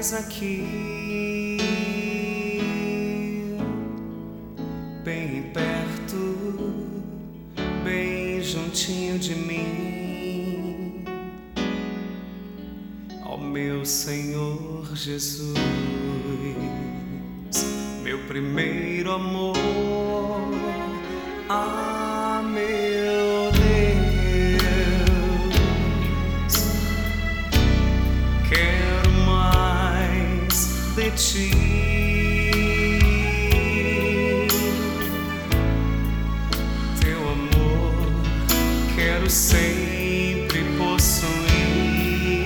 estás aqui, bem perto, bem juntinho de mim, ó meu Senhor Jesus, meu primeiro amor, ah, meu Deus, quero mais de ti, teu amor quero sempre possuir,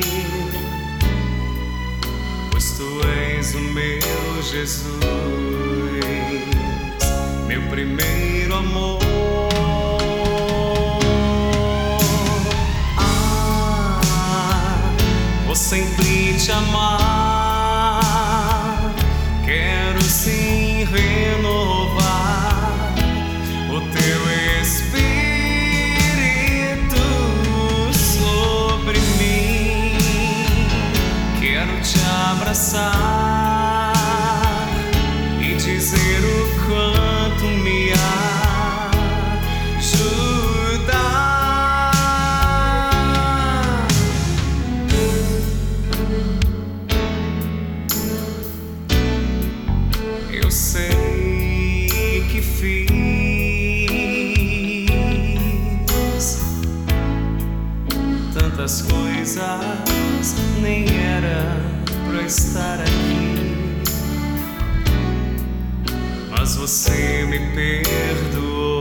pois tu és o meu Jesus, meu primeiro amor. Vou sempre te amar, quero sim renovar o teu Espírito sobre mim, quero te abraçar e dizer o quanto me eu sei que fiz tantas coisas, nem era pra estar aqui, mas você me perdoou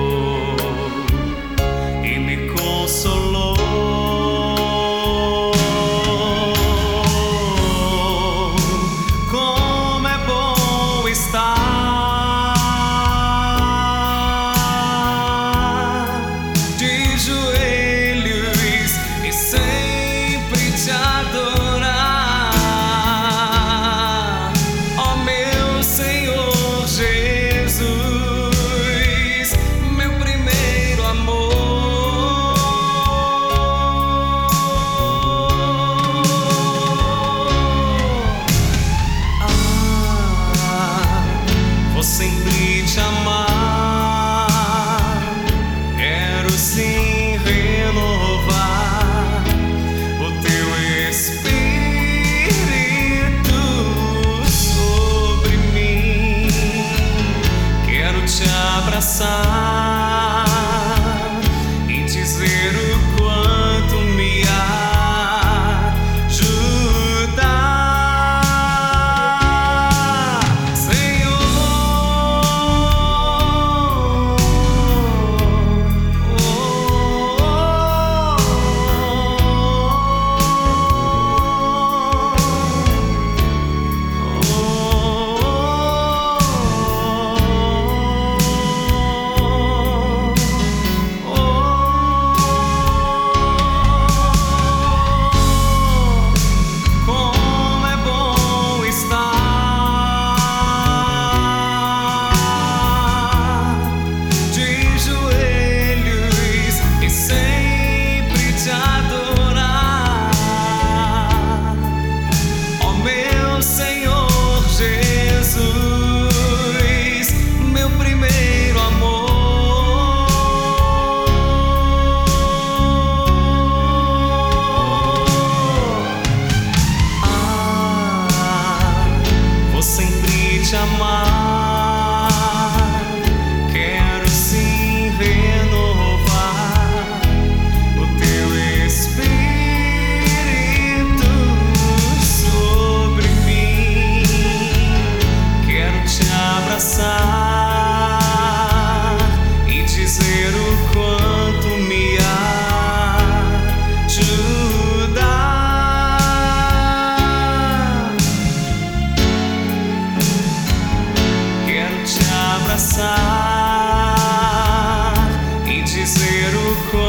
e me consolou. Sempre te amar, quero sim renovar o teu Espírito sobre mim, quero te abraçar e dizer o quanto me te amar, quero sim renovar o teu Espírito sobre mim, quero te abraçar e dizer o quanto me abraçar e dizer o quanto